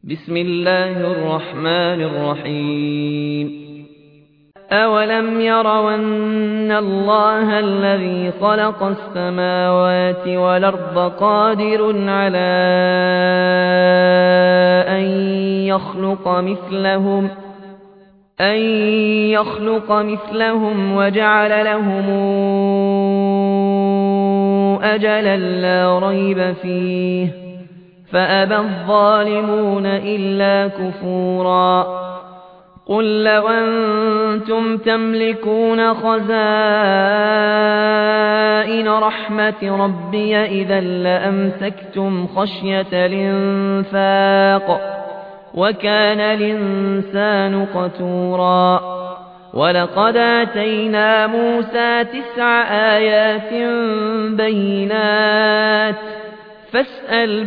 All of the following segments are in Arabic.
بسم الله الرحمن الرحيم أولم يروا أن الله الذي خلق السماوات والأرض قادر على أن يخلق مثلهم وجعل لهم أجلا لا ريب فيه فأبى الظالمون إلا كفورا قل لو أنتم تملكون خزائن رحمة ربي إذا لأمسكتم خشية الإنفاق وكان الإنسان قتورا ولقد آتينا موسى 9 آيات بينات فاسأل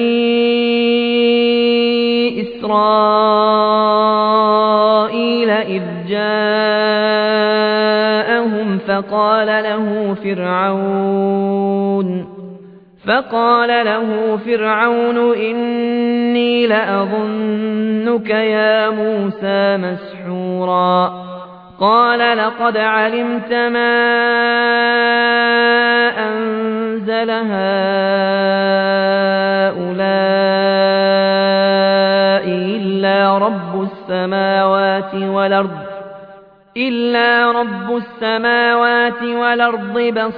بني إسرائيل إذ جاءهم فقال له فرعون إني لأظنك يا موسى مسحورا قال لقد علمت ما أنزل هؤلاء إلا رب السماوات والأرض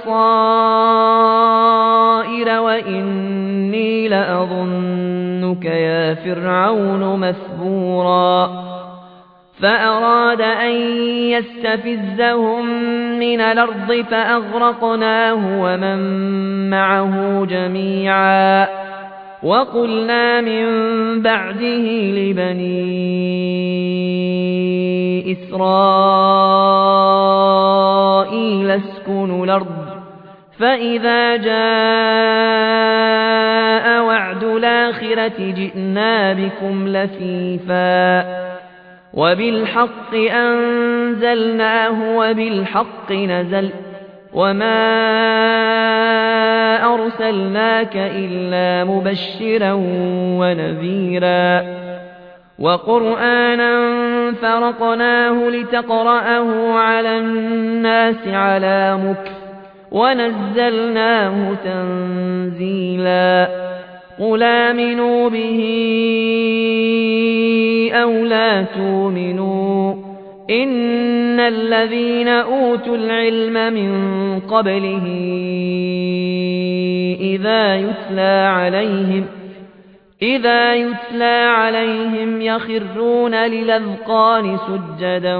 بصائر وإني لأظنك يا فرعون مثبورا فأراد أن يستفزهم من الأرض فأغرقناه ومن معه جميعا وقلنا من بعده لبني إسرائيل اسكنوا الأرض فإذا جاء وعد الآخرة جئنا بكم لفيفا وبالحق أنزلناه وبالحق نزل وما أرسلناك إلا مبشرا ونذيرا وقرآنا فرقناه لتقرأه على الناس على مكث ونزلناه تنزيلا قل آمنوا به أو لا تؤمنوا إن الذين أوتوا العلم من قبله إذا يتلى عليهم يخرون للأذقان سجدا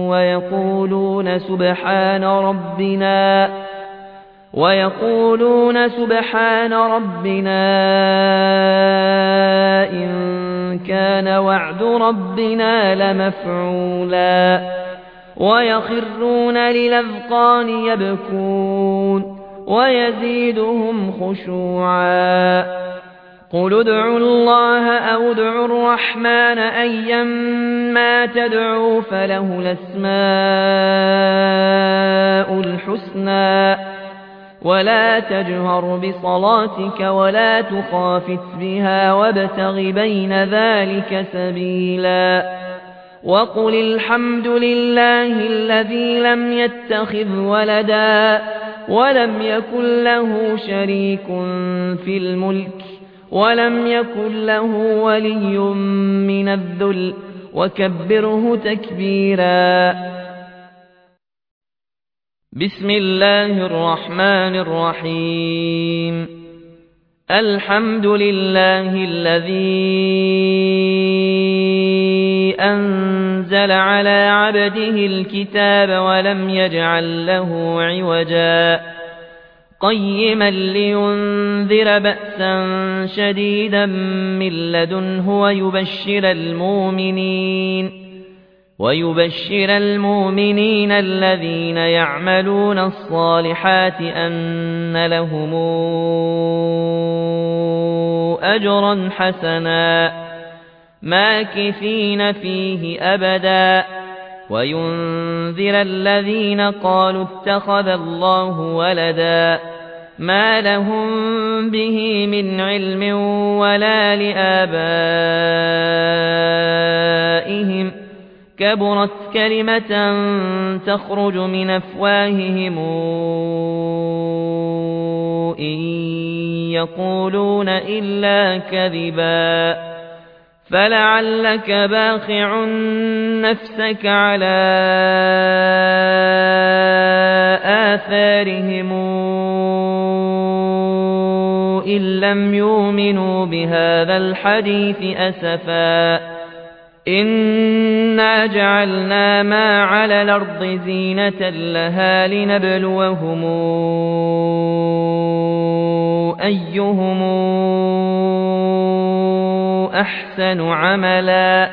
ويقولون سبحان ربنا إن كان وعد ربنا لمفعولا ويخرون للأذقان يبكون ويزيدهم خشوعا قل ادعوا الله أو ادعوا الرحمن أيما تدعوا فله الأسماء الحسنى ولا تجهر بصلاتك ولا تخافت بها وابتغ بين ذلك سبيلا وقل الحمد لله الذي لم يتخذ ولدا ولم يكن له شريك في الملك ولم يكن له ولي من الذل وكبره تكبيرا بسم الله الرحمن الرحيم الحمد لله الذي أنزل على عبده الكتاب ولم يجعل له عوجا قيما لينذر بأسا شديدا من لدنه ويبشر المؤمنين الذين يعملون الصالحات أن لهم أجرا حسنا ماكثين فيه أبدا وينذر الذين قالوا اتخذ الله ولدا ما لهم به من علم ولا لآبائهم كبرت كلمة تخرج من أفواههم إن يقولون إلا كذبا فلعلك باخع نفسك على آثارهم إن لم يؤمنوا بهذا الحديث أسفا إنا جعلنا ما على الأرض زينة لها لنبلوهم أيهم أحسن عملا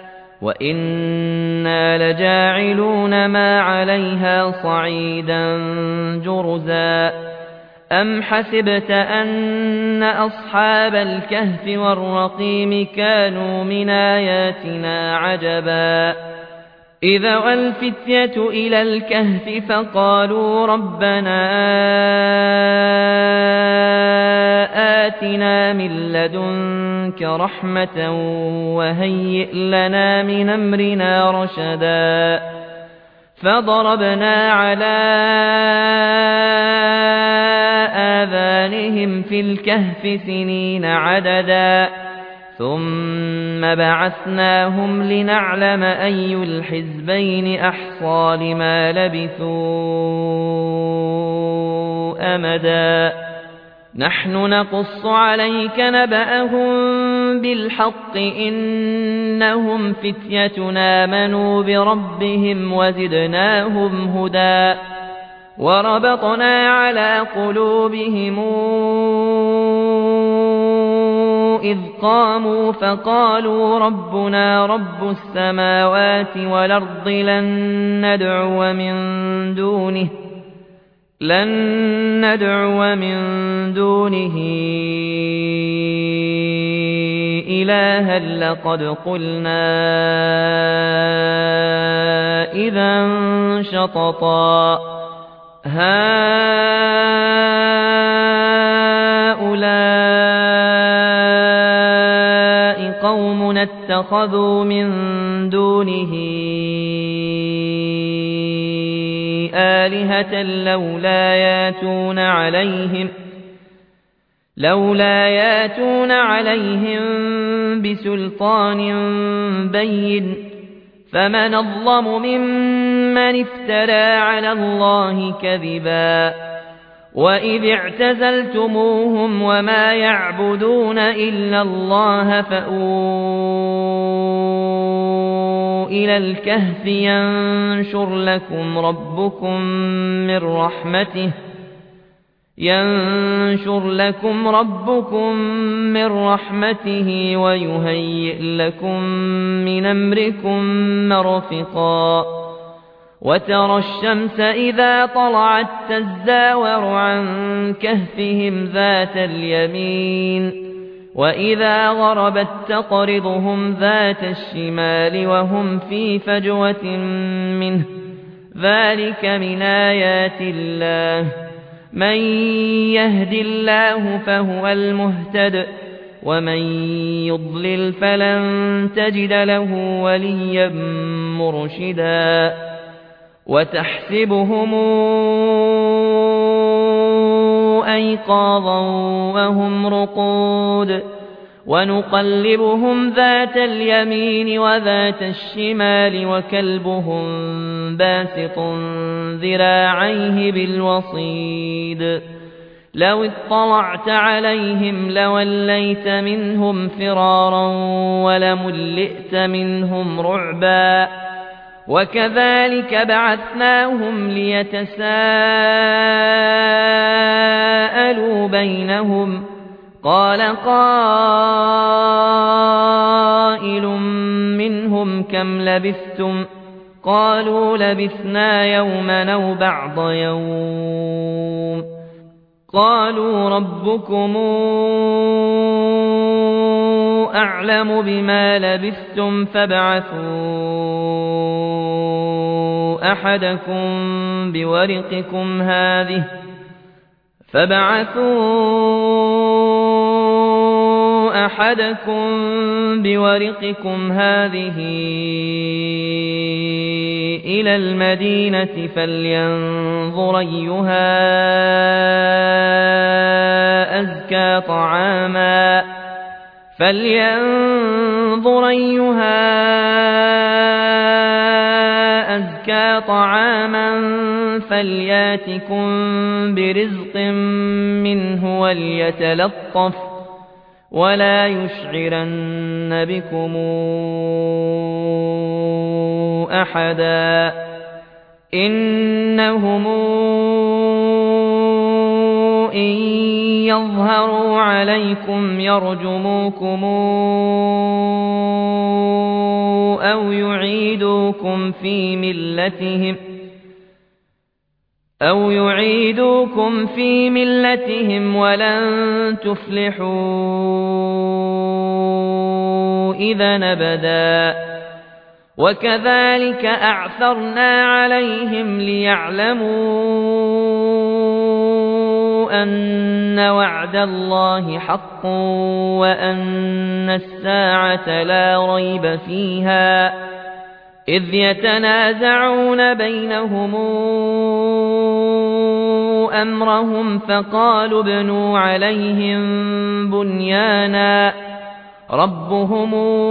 وإنا لجاعلون ما عليها صعيدا جرزا أم حسبت أن أصحاب الكهف والرقيم كانوا من آياتنا عجبا إذا والفتية إلى الكهف فقالوا ربنا آتنا من لدنك رحمة وهيئ لنا من أمرنا رشدا فضربنا على آذانهم في الكهف سنين عددا ثم بعثناهم لنعلم أي الحزبين أحصى لما لبثوا أمدا نحن نقص عليك نبأهم بالحق إنهم فتية آمنوا بربهم وزدناهم هدى وربطنا على قلوبهم إذ قاموا فقالوا ربنا رب السماوات والأرض لن ندعو من دونه إلها لقد قلنا إذا شططا هؤلاء قوم اتخذوا من دونه آلهة لولا ياتون عليهم بسلطان بين فمن أظلم ممن افترى على الله كذبا وإذ اعتزلتموهم وما يعبدون إلا الله فأووا إلى الكهف ينشر لكم ربكم من رحمته ويهيئ لكم من أمركم مرفقا وترى الشمس إذا طلعت تزاور عن كهفهم ذات اليمين وإذا غربت تقرضهم ذات الشمال وهم في فجوة منه ذلك من آيات الله من يهد الله فهو المهتد ومن يضلل فلن تجد له وليا مرشدا وتحسبهم أيقاظا وهم رقود ونقلبهم ذات اليمين وذات الشمال وكلبهم باسط ذراعيه بالوصيد لو اطلعت عليهم لوليت منهم فرارا ولملئت منهم رعبا وكذلك بعثناهم ليتساءلوا بينهم قال قائل منهم كم لبثتم قالوا لبثنا يوما أو بعض يوم قالوا ربكم أعلم بما لبثتم فابعثوا أحدكم بورقكم هذه فابعثوا أحدكم بورقكم هذه إلى المدينة فلينظر أيها أزكى طعاما فلياتكم برزق منه وليتلطف ولا يشعرن بكم أحدا إنهم إن يظهروا عليكم يرجموكم أو يعيدوكم في ملتهم ولن تفلحوا إذا أبدا وكذلك أعثرنا عليهم ليعلموا أن وعد الله حق وأن الساعة لا ريب فيها إذ يتنازعون بينهم أمرهم فقالوا ابنوا عليهم بنيانا ربهم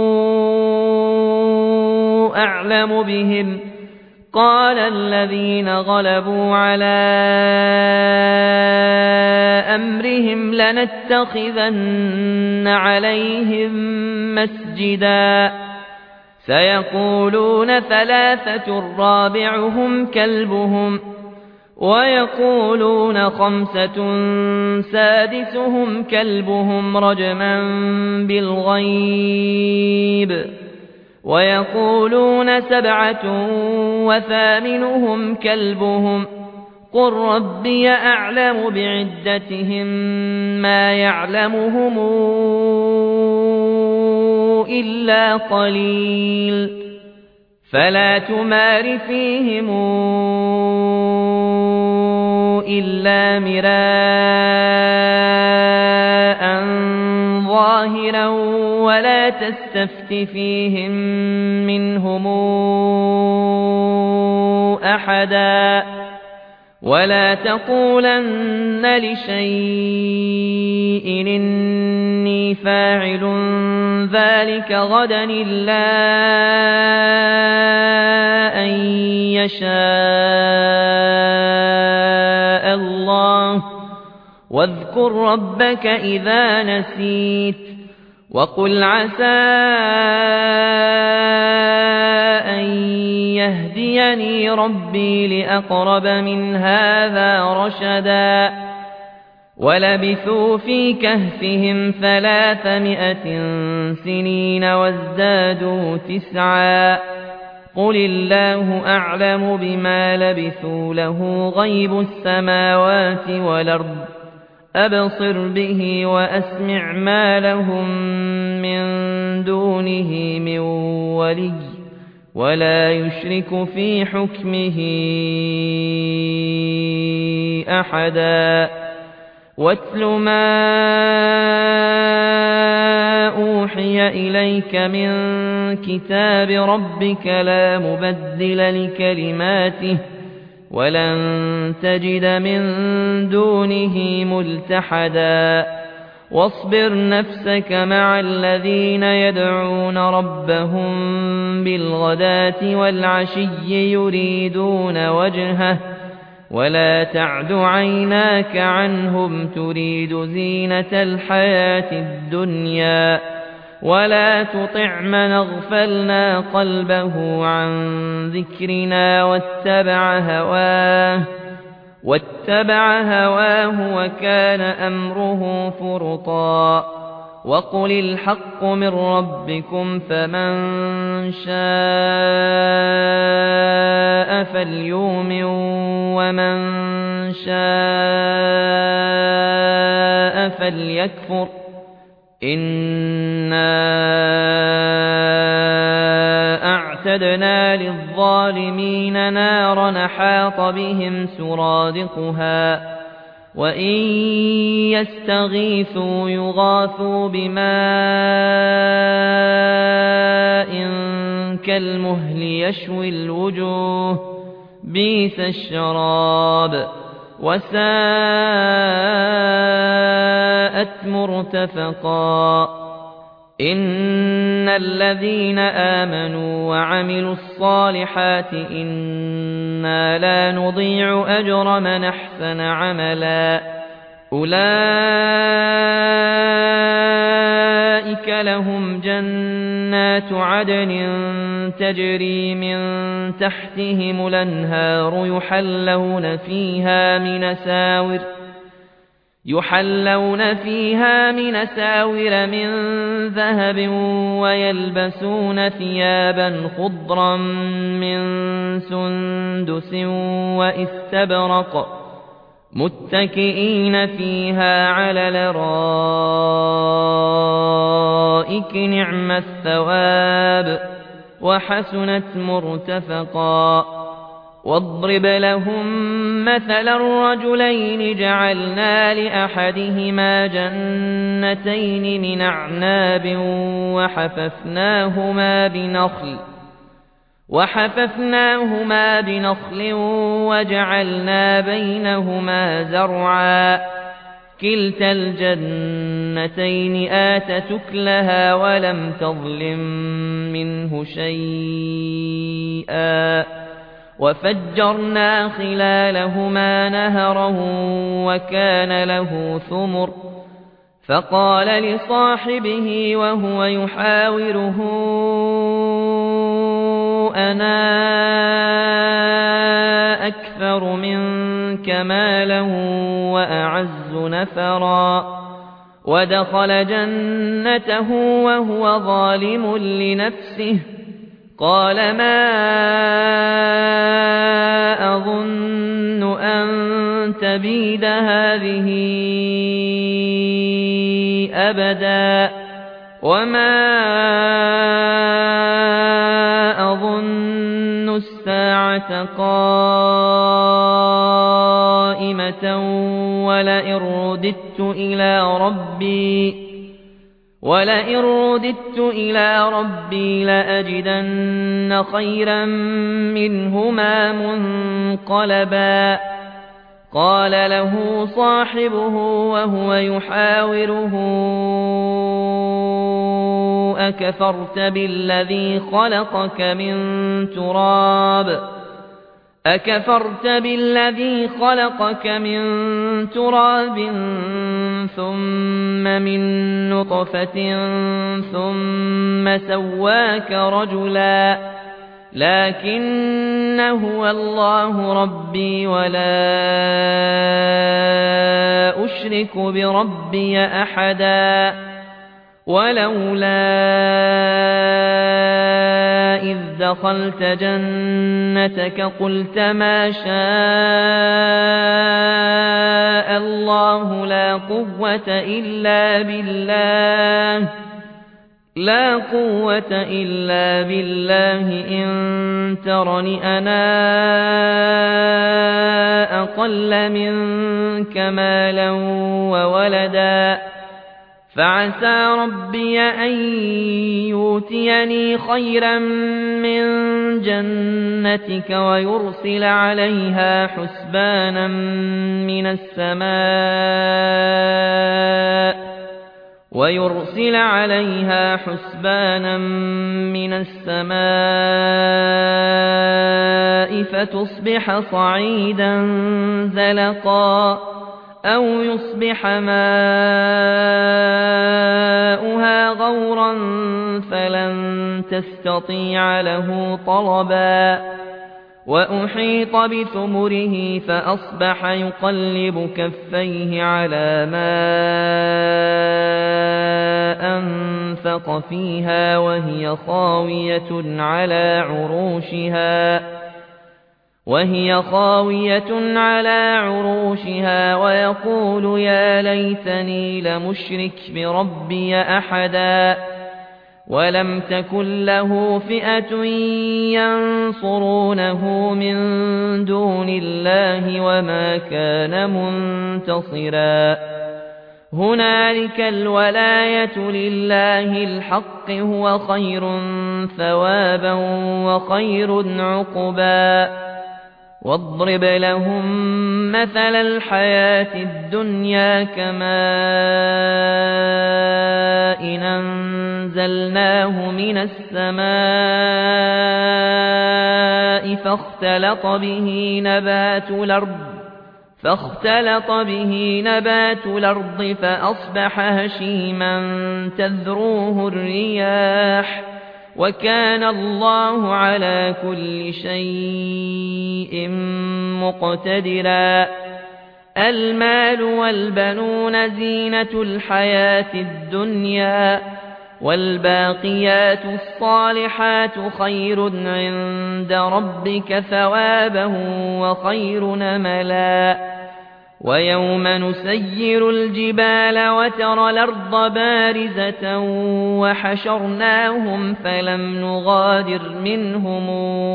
أعلم بهم قال الذين غلبوا على أمرهم لنتخذن عليهم مسجدا سيقولون ثلاثة رابعهم كلبهم ويقولون خمسة سادسهم كلبهم رجما بالغيب ويقولون سبعة وثامنهم كلبهم قل ربي أعلم بعدتهم ما يعلمهم إلا قليل فلا تمار فيهم إلا مراء ظاهرا ولا تستفت فيهم منهم أحدا ولا تقولن لشيء إني فاعل ذلك غدا إلا أن يشاء الله واذكر ربك إذا نسيت وقل عسى أن يهديني ربي لأقرب من هذا رشدا ولبثوا في كهفهم 300 سنين وازدادوا 9 قل الله أعلم بما لبثوا له غيب السماوات والأرض أبصر به وأسمع ما لهم من دونه من ولي ولا يشرك في حكمه أحدا واتل ما أوحي إليك من كتاب ربك لا مبدل لكلماته ولن تجد من دونه ملتحدا واصبر نفسك مع الذين يدعون ربهم بالغداة والعشي يريدون وجهه ولا تعد عيناك عنهم تريد زينة الحياة الدنيا ولا تطع من اغفلنا قلبه عن ذكرنا واتبع هواه وكان أمره فرطا وقل الحق من ربكم فمن شاء فليؤمن ومن شاء فليكفر إنا أعتدنا للظالمين نارا أحاط بهم سرادقها وإن يستغيثوا يغاثوا بماء كالمهل يشوي الوجوه بئس الشراب وساءت مرتفقا إن الذين آمنوا وعملوا الصالحات إنا لا نضيع أجر من أحسن عملا أولئك لهم جنات عدن تجري من تحتهم الأنهار يحلون فيها من أساور من ذهب ويلبسون ثيابا خضرا من سندس واستبرق متكئين فيها على الأرائك نعم الثواب وحسنت مرتفقا واضرب لهم مثلا الرجلين جعلنا لأحدهما جنتين من أعناب وحففناهما بنخل وجعلنا بينهما زرعا كلتا الجنتين آتت أكلها ولم تظلم منه شيئا وفجرنا خلالهما نهرا وكان له ثمر فقال لصاحبه وهو يحاوره أنا أكثر منك مالا وأعز نفرا ودخل جنته وهو ظالم لنفسه قال ما أظن أن تبيد هذه أبدا وما أظن الساعة قائمة ولئن رددت إلى ربي لأجدن خيرا منهما منقلبا قال له صاحبه وهو يحاوره أكفرت بالذي خلقك من تراب ثم من نطفة ثم سواك رجلا لكن هو الله ربي ولا أشرك بربي أحدا ولولا إذ دخلت جنتك قلت ما شاء الله لا قوة إلا بالله إن ترني أنا أقل منك مالا وولدا فعسى ربي أن يؤتيني خيرا من جنتك ويرسل عليها حسبانا من السماء فتصبح صعيدا زلقا أو يصبح ماؤها غورا فلن تستطيع له طلبا وأحيط بثمره فأصبح يقلب كفيه على ما أنفق فيها وهي خاوية على عروشها ويقول يا ليتني لمشرك بربي أحدا ولم تكن له فئة ينصرونه من دون الله وما كان منتصرا هنالك الولاية لله الحق هو خير ثوابا وخير عقبا واضرب لهم مثل الحياة الدنيا كماء إن أنزلناه من السماء فاختلط به نبات الأرض فأصبح هشيما تذروه الرياح وكان الله على كل شيء مقتدرا المال والبنون زينة الحياة الدنيا والباقيات الصالحات خير عند ربك ثوابا وخير نملا ويوم نسير الجبال وترى الأرض بارزة وحشرناهم فلم نغادر منهم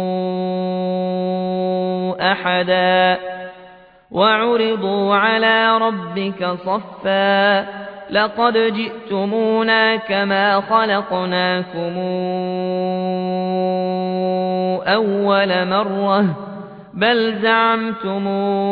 أحدا وعرضوا على ربك صفا لقد جئتمونا كما خلقناكم أول مرة بل زعمتم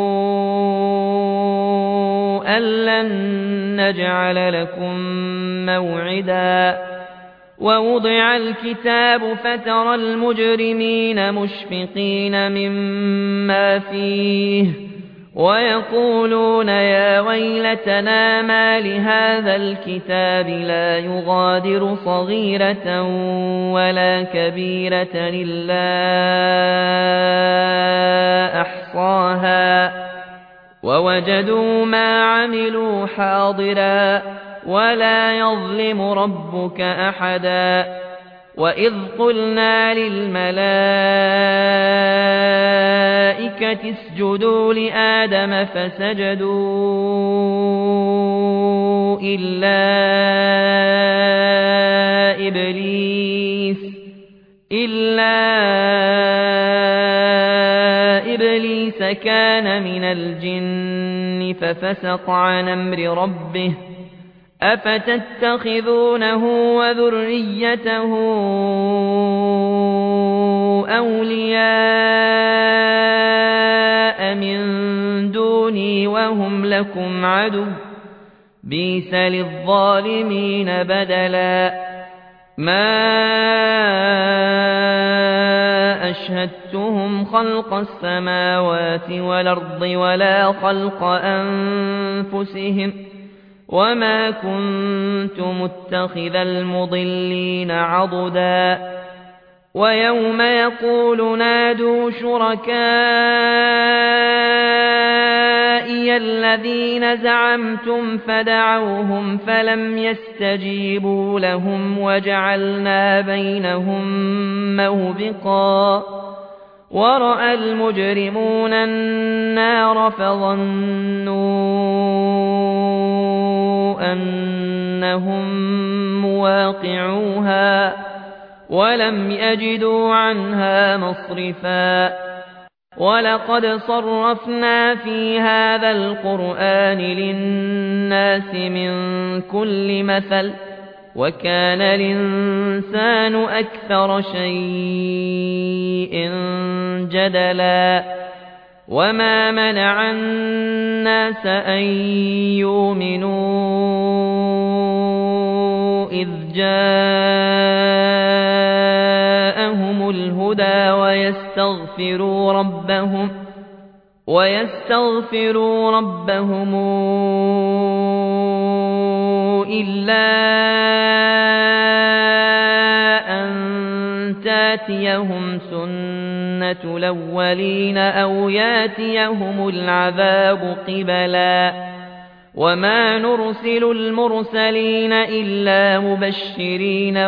أن لن نجعل لكم موعدا ووضع الكتاب فترى المجرمين مشفقين مما فيه ويقولون يا ويلتنا ما لهذا الكتاب لا يغادر صغيرة ولا كبيرة إلا أحصاها ووجدوا ما عملوا حاضرا ولا يظلم ربك أحدا وإذ قلنا للملائكة اسجدوا لآدم فسجدوا إلا إبليس كان من الجن ففسق عن أمر ربه أفتتخذونه وذريته أولياء من دوني وهم لكم عدو بئس للظالمين بدلا ما أشهدتهم خلق السماوات والأرض ولا خلق أنفسهم وما كنت متخذ المضلين عضدا ويوم يقول نادوا شركائي الذين زعمتم فدعوهم فلم يستجيبوا لهم وجعلنا بينهم موبقا ورأى المجرمون النار فظنوا أنهم مواقعوها ولم يجدوا عنها مصرفا ولقد صرفنا في هذا القرآن للناس من كل مثل وكان الإنسان أكثر شيء جدلا وما منع الناس أن يؤمنوا إذ جاءهم الهدى ويستغفروا ربهم إلا أن تاتيهم سنة الأولين أو ياتيهم العذاب قبلا وما نرسل المرسلين إلا مبشرين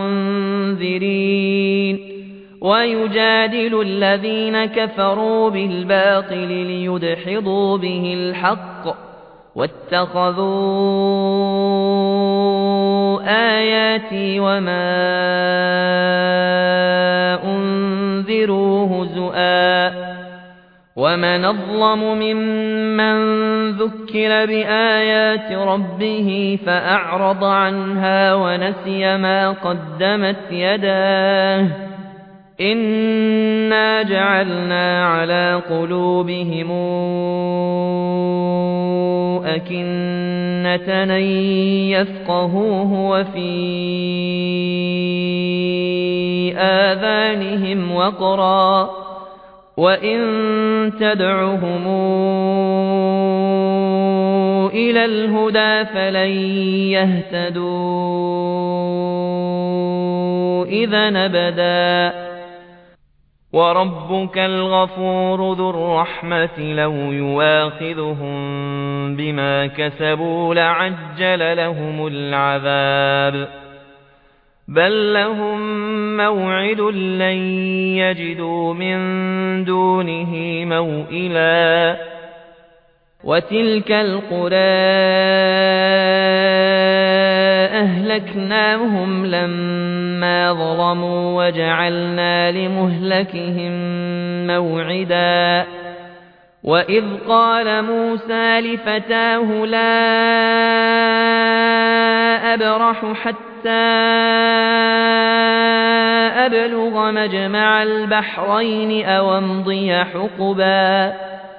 ومنذرين ويجادل الذين كفروا بالباطل ليدحضوا به الحق واتخذوا آياتي وما أنذروا هزؤا ومن أظلم ممن ذكر بآيات ربه فأعرض عنها ونسي ما قدمت يداه إنا جعلنا على قلوبهم أكنة أن يفقهوه وفي آذانهم وقرا وإن تدعهم إلى الهدى فلن يهتدوا إذا أبدا وربك الغفور ذو الرحمة لو يواخذهم بما كسبوا لعجل لهم العذاب بل لهم موعد لن يجدوا من دونه موئلا وتلك القرى أهلكناهم لما ظلموا وجعلنا لمهلكهم موعدا وإذ قال موسى لفتاه لا أبرح حتى أبلغ مجمع البحرين أو أمضي حقبا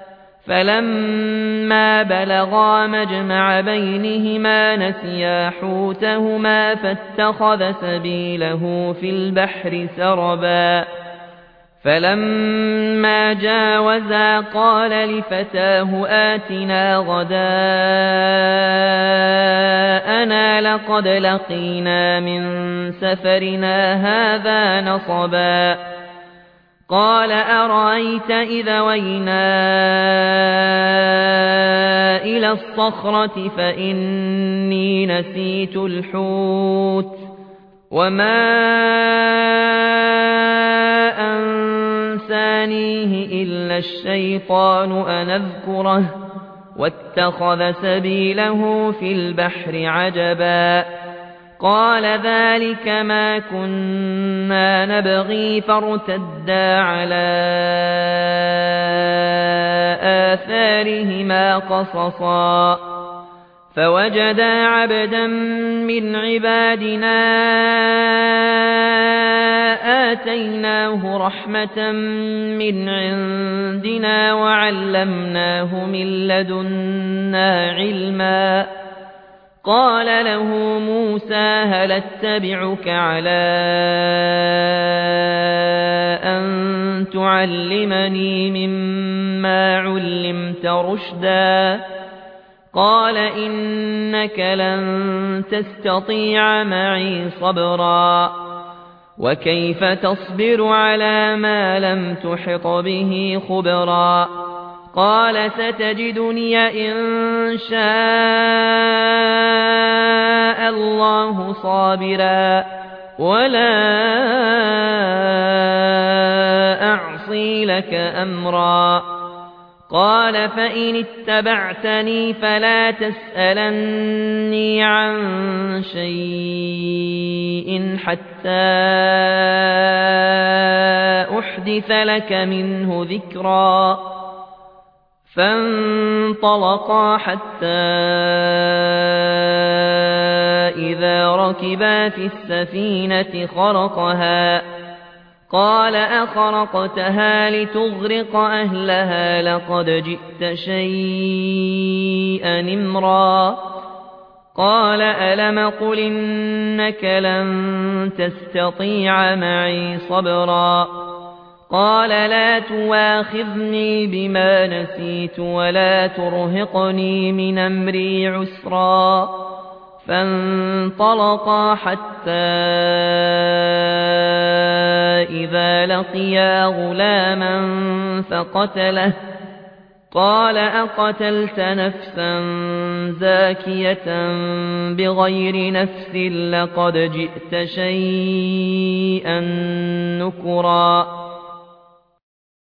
فلما بلغا مجمع بينهما نسيا حوتهما فاتخذ سبيله في البحر سربا فلما جاوزا قال لفتاه آتنا غداءنا لقد لقينا من سفرنا هذا نصبا قال أرأيت إذا وينا إلى الصخرة فإني نسيت الحوت وما أنسانيه إلا الشيطان أن أذكره واتخذ سبيله في البحر عجبا قال ذلك ما كنا نبغي فارتدا على آثارهما قصصا فوجدا عبدا من عبادنا آتيناه رحمة من عندنا وعلمناه من لدنا علما قال له موسى هل اتبعك على أن تعلمني مما علمت رشدا قال إنك لن تستطيع معي صبرا وكيف تصبر على ما لم تحط به خبرا قال ستجدني إن شاء الله صابرا ولا أعصي لك أمرا قال فإن اتبعتني فلا تسألني عن شيء حتى أحدث لك منه ذكرا فانطلقا حتى إذا ركبا في السفينة خرقها قال أخرقتها لتغرق أهلها لقد جئت شيئا إمرا قال ألم قل إنك لن تستطيع معي صبرا قال لا تواخذني بما نسيت ولا ترهقني من أمري عسرا فانطلقا حتى إذا لقيا غلاما فقتله قال أقتلت نفسا زاكية بغير نفس لقد جئت شيئا نكرا